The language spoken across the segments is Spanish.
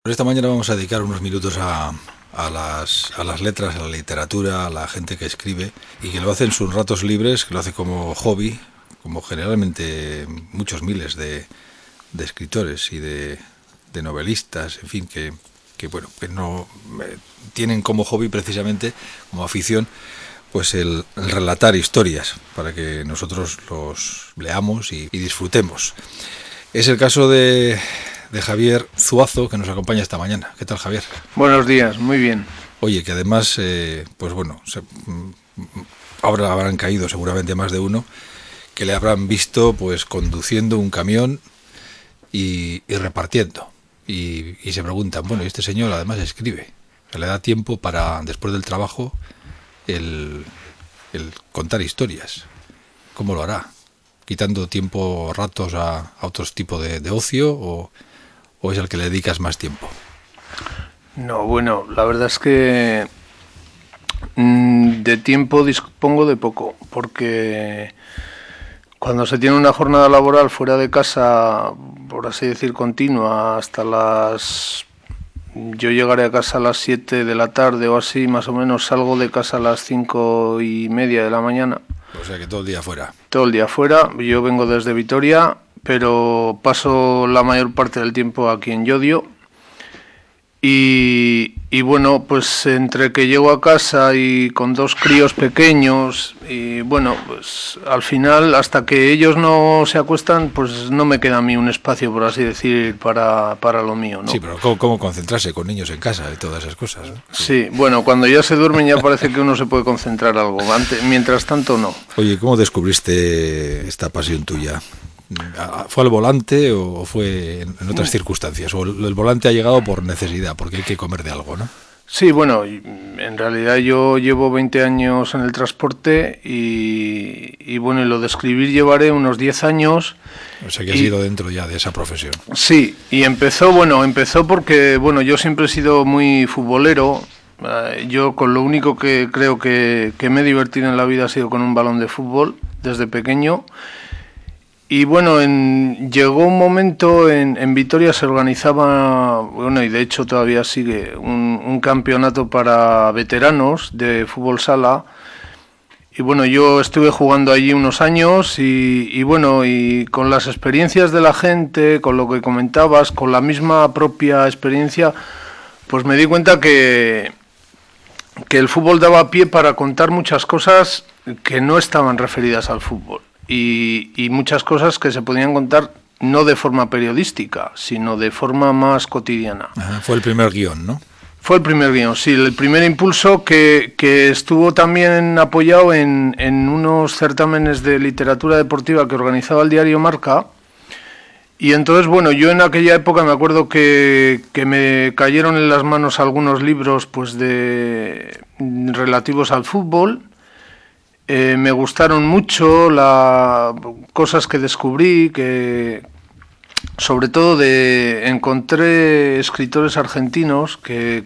Esta mañana vamos a dedicar unos minutos a las letras, a la literatura, a la gente que escribe y que lo hace en sus ratos libres, que lo hace como hobby, como generalmente muchos miles de escritores y de novelistas, en fin, que no tienen como hobby precisamente, como afición, pues el relatar historias para que nosotros los leamos y disfrutemos. Es el caso de Javier Zuazo, que nos acompaña esta mañana. ¿Qué tal, Javier? Buenos días, muy bien. Oye, que además, ahora habrán caído seguramente más de uno que le habrán visto pues conduciendo un camión y repartiendo. Y se preguntan, bueno, este señor además escribe. Le da tiempo para, después del trabajo, el contar historias. ¿Cómo lo hará? ¿Quitando tiempo, ratos a otros tipos de ocio o es al que le dedicas más tiempo? No, bueno, la verdad es que de tiempo dispongo de poco, porque cuando se tiene una jornada laboral fuera de casa, por así decir, continua, yo llegaré a casa a las 7 de la tarde o así, más o menos salgo de casa a las 5:30 de la mañana. O sea que todo el día fuera. Todo el día fuera, yo vengo desde Vitoria, pero paso la mayor parte del tiempo aquí en Llodio. Y bueno, pues entre que llego a casa y con dos críos pequeños, y bueno, pues al final, hasta que ellos no se acuestan, pues no me queda a mí un espacio, por así decir, para lo mío, ¿no? Sí, pero ¿cómo concentrarse con niños en casa y todas esas cosas, ¿no? Sí, bueno, cuando ya se duermen ya parece que uno se puede concentrar algo, mientras tanto no. Oye, ¿cómo descubriste esta pasión tuya? ¿Fue al volante o fue en otras circunstancias? ¿O el volante ha llegado por necesidad, porque hay que comer de algo, ¿no? Sí, bueno, en realidad yo llevo 20 años en el transporte y bueno, y lo de escribir llevaré unos 10 años. O sea que has ido dentro ya de esa profesión. Sí, y empezó porque, bueno, yo siempre he sido muy futbolero. Yo con lo único que creo que me he divertido en la vida ha sido con un balón de fútbol desde pequeño. Y bueno, llegó un momento en Vitoria se organizaba, bueno, y de hecho todavía sigue, un campeonato para veteranos de fútbol sala. Y bueno, yo estuve jugando allí unos años y bueno, y con las experiencias de la gente, con lo que comentabas, con la misma propia experiencia, pues me di cuenta que el fútbol daba pie para contar muchas cosas que no estaban referidas al fútbol. Y muchas cosas que se podían contar no de forma periodística, sino de forma más cotidiana. Ajá, fue el primer guión, ¿no? Fue el primer guión, sí, el primer impulso que estuvo también apoyado en unos certámenes de literatura deportiva que organizaba el diario Marca. Y entonces, bueno, yo en aquella época me acuerdo que me cayeron en las manos algunos libros pues relativos al fútbol. Me gustaron mucho las cosas que descubrí, que sobre todo encontré escritores argentinos que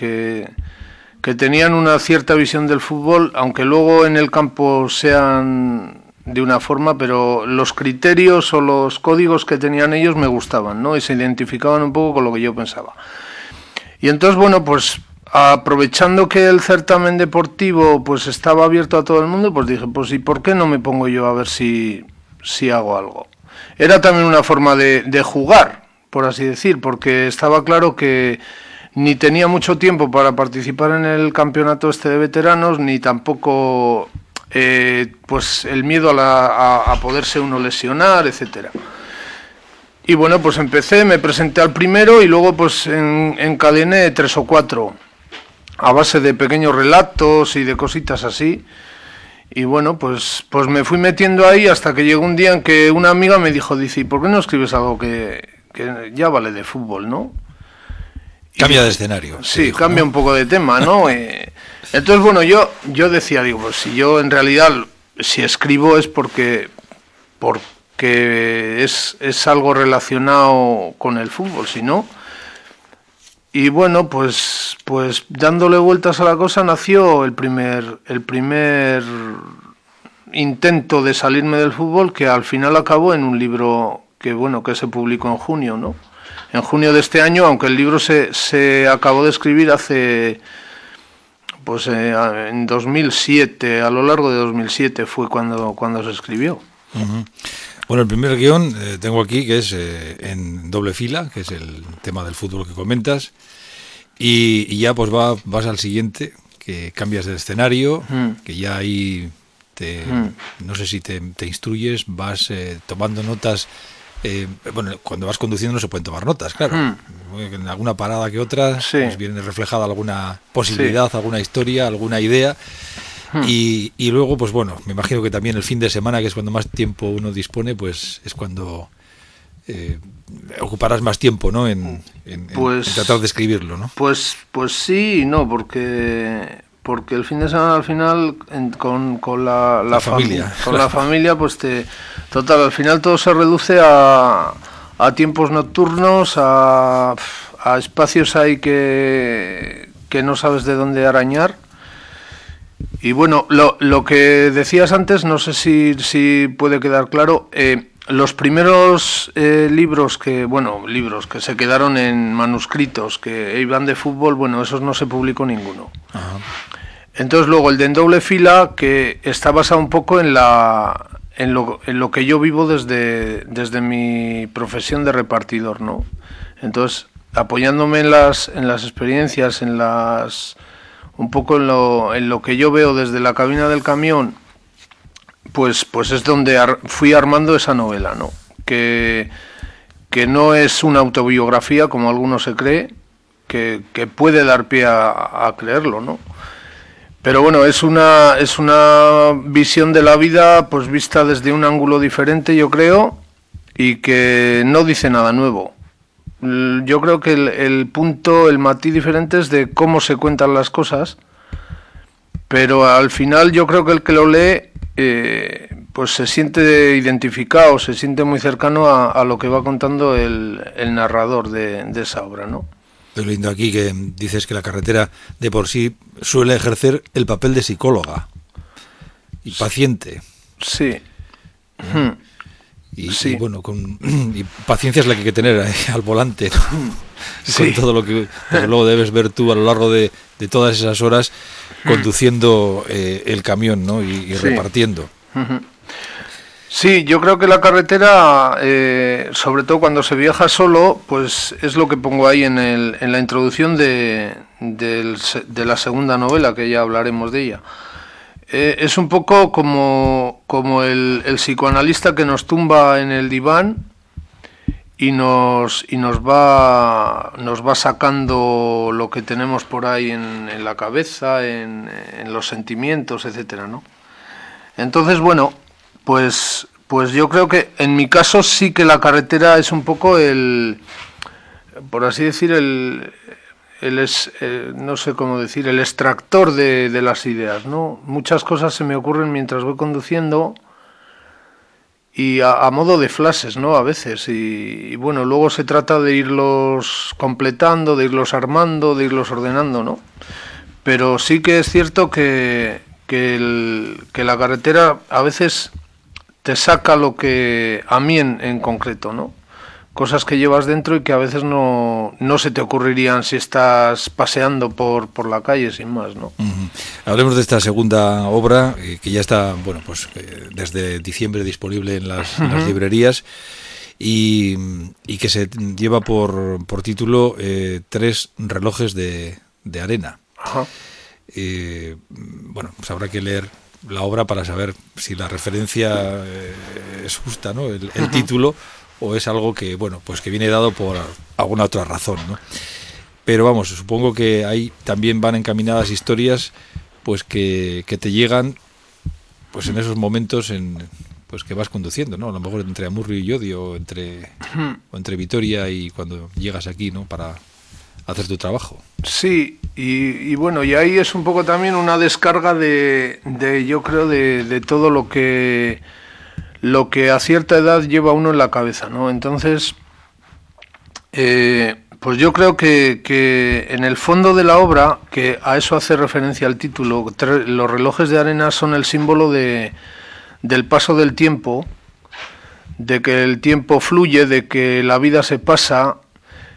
tenían una cierta visión del fútbol, aunque luego en el campo sean de una forma, pero los criterios o los códigos que tenían ellos me gustaban, ¿no? Y se identificaban un poco con lo que yo pensaba. Y entonces, bueno, pues aprovechando que el certamen deportivo pues estaba abierto a todo el mundo, pues dije, pues ¿y por qué no me pongo yo a ver si hago algo? Era también una forma de jugar, por así decir, porque estaba claro que ni tenía mucho tiempo para participar en el campeonato este de veteranos, ni tampoco pues el miedo a poderse uno lesionar, etcétera. Y bueno, pues me presenté al primero y luego pues encadené 3 o 4 a base de pequeños relatos y de cositas así. Y bueno, pues me fui metiendo ahí hasta que llegó un día en que una amiga me dijo, dice, ¿y por qué no escribes algo que ya vale de fútbol, ¿no? Cambia de escenario. Sí, dijo, cambia, ¿no?, un poco de tema, ¿no? Entonces, bueno, yo decía, digo, pues si yo en realidad, si escribo es porque es algo relacionado con el fútbol, si no. Y bueno, pues dándole vueltas a la cosa nació el primer intento de salirme del fútbol, que al final acabó en un libro que se publicó en junio, ¿no? en junio de este año, aunque el libro se acabó de escribir hace, pues en 2007, a lo largo de 2007 fue cuando se escribió. Uh-huh. Bueno, el primer guión tengo aquí, que es en doble fila, que es el tema del fútbol que comentas, y ya pues vas al siguiente, que cambias de escenario, que ya ahí no sé si te instruyes, vas tomando notas. Bueno, cuando vas conduciendo no se pueden tomar notas, claro. En alguna parada que otra pues viene reflejada alguna posibilidad, alguna historia, alguna idea. Y luego, pues bueno, me imagino que también el fin de semana, que es cuando más tiempo uno dispone, pues es cuando ocuparás más tiempo, ¿no? En tratar de escribirlo, ¿no? Pues sí y no, porque el fin de semana al final con la familia, con la familia, pues total, al final todo se reduce a tiempos nocturnos, a espacios ahí que no sabes de dónde arañar. Y bueno, lo que decías antes, no sé si puede quedar claro, los primeros libros que se quedaron en manuscritos, que iban de fútbol, bueno, esos no se publicó ninguno. Ajá. Entonces luego el de En doble fila, que está basado un poco en lo que yo vivo desde mi profesión de repartidor, ¿no? Entonces, apoyándome en las experiencias, un poco en lo que yo veo desde la cabina del camión, pues es donde fui armando esa novela, ¿no? Que no es una autobiografía, como algunos se cree, que puede dar pie a creerlo, ¿no? Pero bueno, es una visión de la vida pues vista desde un ángulo diferente, yo creo, y que no dice nada nuevo. Yo creo que el matiz diferente es de cómo se cuentan las cosas, pero al final yo creo que el que lo lee pues se siente identificado, se siente muy cercano a lo que va contando el narrador de esa obra, ¿no? Es lindo aquí que dices que la carretera de por sí suele ejercer el papel de psicóloga y paciente. Sí. Y bueno, y paciencia es la que hay que tener al volante, ¿no? Con todo lo que luego debes ver tú a lo largo de todas esas horas conduciendo el camión, ¿no? y repartiendo. Sí, yo creo que la carretera, sobre todo cuando se viaja solo, pues es lo que pongo ahí en la introducción de la segunda novela, que ya hablaremos de ella. Es un poco como el psicoanalista que nos tumba en el diván y nos va sacando lo que tenemos por ahí en la cabeza, en los sentimientos, etcétera, ¿no? Entonces, bueno, pues yo creo que en mi caso sí que la carretera es un poco por así decir, no sé cómo decir, el extractor de las ideas, ¿no? Muchas cosas se me ocurren mientras voy conduciendo y a modo de flashes, ¿no? A veces, y bueno, luego se trata de irlos completando, de irlos armando, de irlos ordenando, ¿no? Pero sí que es cierto que la carretera a veces te saca lo que a mí en concreto, ¿no? Cosas que llevas dentro y que a veces no se te ocurrirían si estás paseando por la calle, sin más, ¿no? Uh-huh. Hablemos de esta segunda obra, que ya está, bueno, pues desde diciembre disponible en las librerías y que se lleva por título Tres relojes de arena. Ajá. Bueno, pues habrá que leer la obra para saber si la referencia es justa, ¿no? El título, o es algo que, bueno, pues que viene dado por alguna otra razón, ¿no? Pero vamos, supongo que ahí también van encaminadas historias pues que te llegan pues en esos momentos pues que vas conduciendo, ¿no? A lo mejor entre Amurrio y Llodio, o entre Vitoria y cuando llegas aquí, ¿no? Para hacer tu trabajo. Sí, y bueno, y ahí es un poco también una descarga de yo creo, de todo lo que a cierta edad lleva uno en la cabeza, ¿no? Entonces, pues yo creo que en el fondo de la obra, que a eso hace referencia el título, los relojes de arena son el símbolo del paso del tiempo, de que el tiempo fluye, de que la vida se pasa,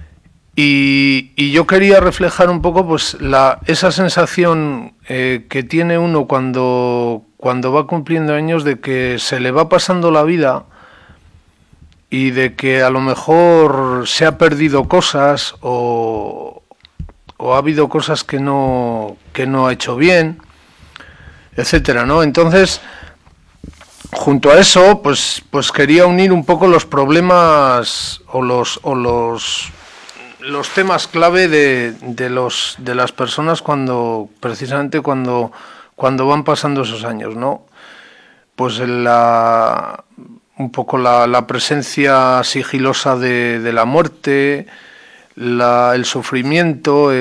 Y yo quería reflejar un poco pues esa sensación que tiene uno cuando va cumpliendo años, de que se le va pasando la vida y de que a lo mejor se ha perdido cosas o ha habido cosas que no ha hecho bien, etcétera, ¿no? Entonces, junto a eso, pues quería unir un poco los problemas o los temas clave de las personas precisamente cuando van pasando esos años, ¿no? Pues un poco la presencia sigilosa de la muerte, el sufrimiento,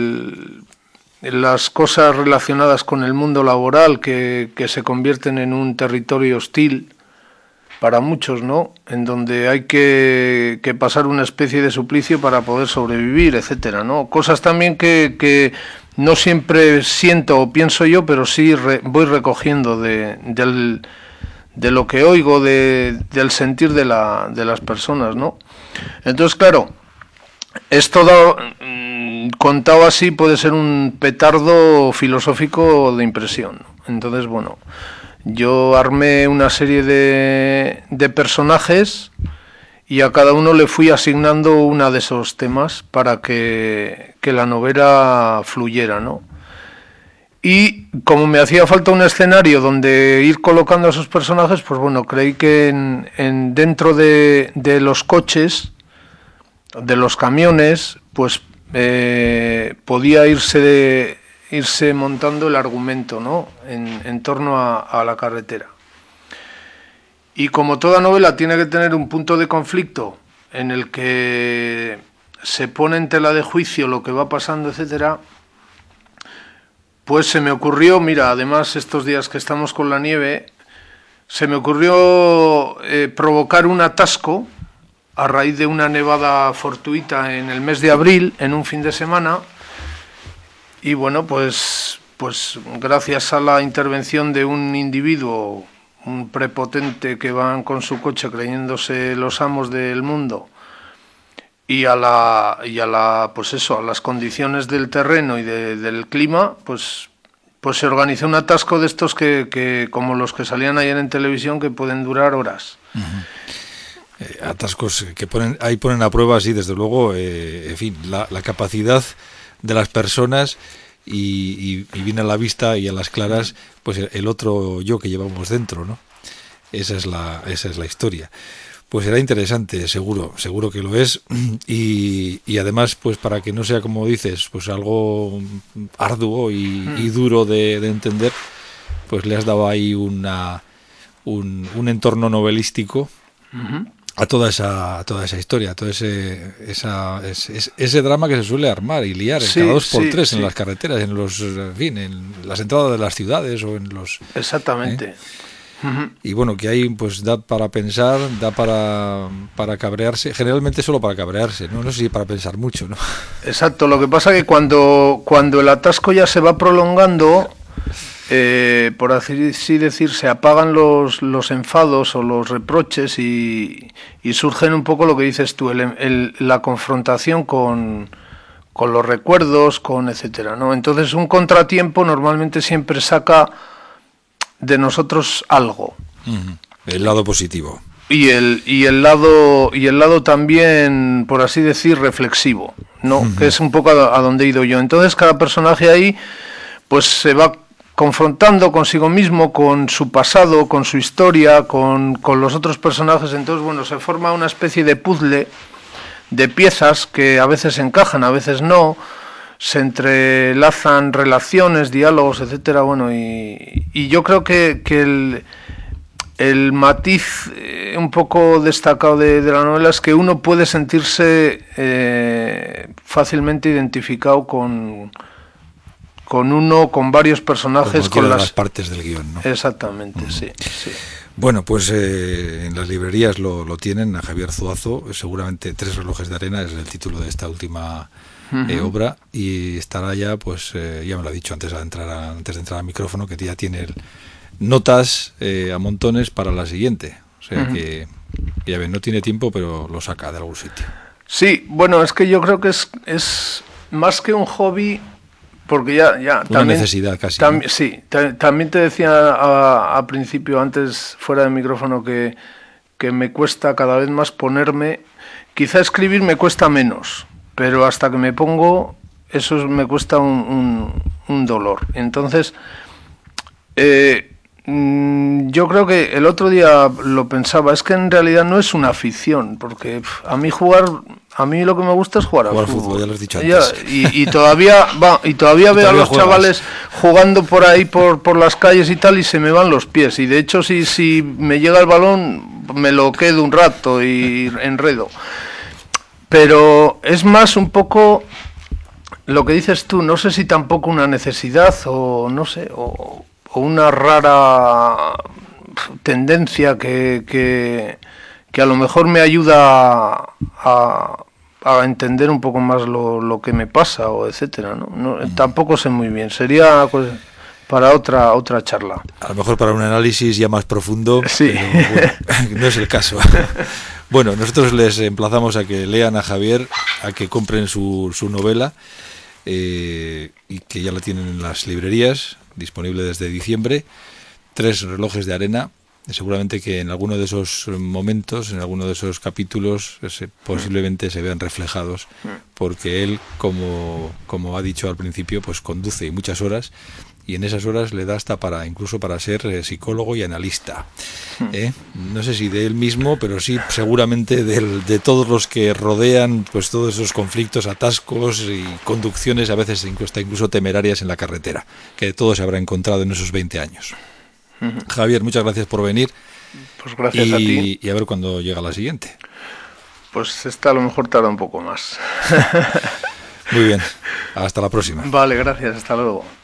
las cosas relacionadas con el mundo laboral que se convierten en un territorio hostil para muchos, ¿no? En donde hay que pasar una especie de suplicio para poder sobrevivir, etcétera, ¿no? Cosas también que no siempre siento o pienso yo, pero sí voy recogiendo de lo que oigo, del sentir de las personas, ¿no? Entonces, claro, esto contado así puede ser un petardo filosófico de impresión. Entonces, bueno, yo armé una serie de personajes y a cada uno le fui asignando uno de esos temas para que la novela fluyera, ¿no? Y como me hacía falta un escenario donde ir colocando a esos personajes, pues bueno, creí que dentro de los coches, de los camiones, pues podía irse montando el argumento, ¿no? En torno a la carretera. Y como toda novela tiene que tener un punto de conflicto en el que se pone en tela de juicio lo que va pasando, etcétera, pues se me ocurrió, mira, además estos días que estamos con la nieve, se me ocurrió provocar un atasco a raíz de una nevada fortuita en el mes de abril, en un fin de semana. Y bueno, pues gracias a la intervención de un individuo, un prepotente que van con su coche creyéndose los amos del mundo, y a las condiciones del terreno y del clima, pues se organizó un atasco de estos que como los que salían ayer en televisión, que pueden durar horas. Uh-huh. Atascos que ponen a prueba, sí, desde luego, en fin, la capacidad de las personas y viene a la vista y a las claras pues el otro yo que llevamos dentro, ¿no? Esa es la historia. Pues será interesante, seguro que lo es, y además, pues para que no sea, como dices, pues algo arduo y duro de entender, pues le has dado ahí un entorno novelístico. Uh-huh. a toda esa historia, a todo ese drama que se suele armar y liar en cada 2x3 en las carreteras, en las entradas de las ciudades o en los... Exactamente. Uh-huh. Y bueno, que ahí pues da para pensar, da para cabrearse, generalmente solo para cabrearse, no sé si para pensar mucho, ¿no? Exacto, lo que pasa es que cuando el atasco ya se va prolongando, por así decir, se apagan los enfados o los reproches y surgen un poco lo que dices tú, la confrontación con los recuerdos, etcétera, ¿no? Entonces un contratiempo normalmente siempre saca de nosotros algo. Uh-huh. El lado positivo. Y el lado también, por así decir, reflexivo, ¿no? Uh-huh. Que es un poco a donde he ido yo. Entonces cada personaje ahí pues se va confrontando consigo mismo, con su pasado, con su historia, con los otros personajes. Entonces, bueno, se forma una especie de puzzle de piezas que a veces encajan, a veces no, se entrelazan relaciones, diálogos, etcétera. Bueno, y yo creo que el matiz un poco destacado de la novela es que uno puede sentirse fácilmente identificado con varios personajes, con las partes del guión, ¿no? Exactamente, uh-huh. Sí. Bueno, pues en las librerías lo tienen, a Javier Zuazo, seguramente 3 relojes de arena es el título de esta última uh-huh. Obra, y estará ya, pues ya me lo ha dicho antes de entrar al micrófono, que ya tiene notas a montones para la siguiente, o sea uh-huh. que ya ven, no tiene tiempo, pero lo saca de algún sitio. Sí, bueno, es que yo creo que es más que un hobby, porque ya Una también, necesidad casi, ¿no? sí, también te decía a principio, antes fuera de micrófono, que me cuesta cada vez más ponerme, quizá escribir me cuesta menos, pero hasta que me pongo, me cuesta un dolor. Entonces, yo creo que el otro día lo pensaba, es que en realidad no es una afición, porque a mí lo que me gusta es jugar al fútbol. Ya lo has dicho antes. Y todavía veo a los juegas. chavales jugando por ahí por las calles y tal, y se me van los pies. Y de hecho, si me llega el balón, me lo quedo un rato y enredo. Pero es más un poco lo que dices tú, no sé si tampoco una necesidad o no sé, o una rara tendencia que a lo mejor me ayuda a entender un poco más lo que me pasa o etcétera, ¿no? Tampoco sé muy bien, sería pues, para otra charla. A lo mejor para un análisis ya más profundo, sí. Pero bueno, no es el caso. Bueno, nosotros les emplazamos a que lean a Javier, a que compren su novela, y que ya la tienen en las librerías, disponible desde diciembre. 3 relojes de arena. Seguramente que en alguno de esos momentos, en alguno de esos capítulos, posiblemente se vean reflejados, porque él, como ha dicho al principio, pues conduce muchas horas, y en esas horas le da hasta incluso para ser psicólogo y analista. No sé si de él mismo, pero sí seguramente de todos los que rodean pues todos esos conflictos, atascos y conducciones a veces incluso temerarias en la carretera, que de todo se habrá encontrado en esos 20 años. Javier, muchas gracias por venir. Pues gracias a ti. Y a ver cuándo llega la siguiente. Pues esta a lo mejor tarda un poco más. Muy bien, hasta la próxima. Vale, gracias, hasta luego.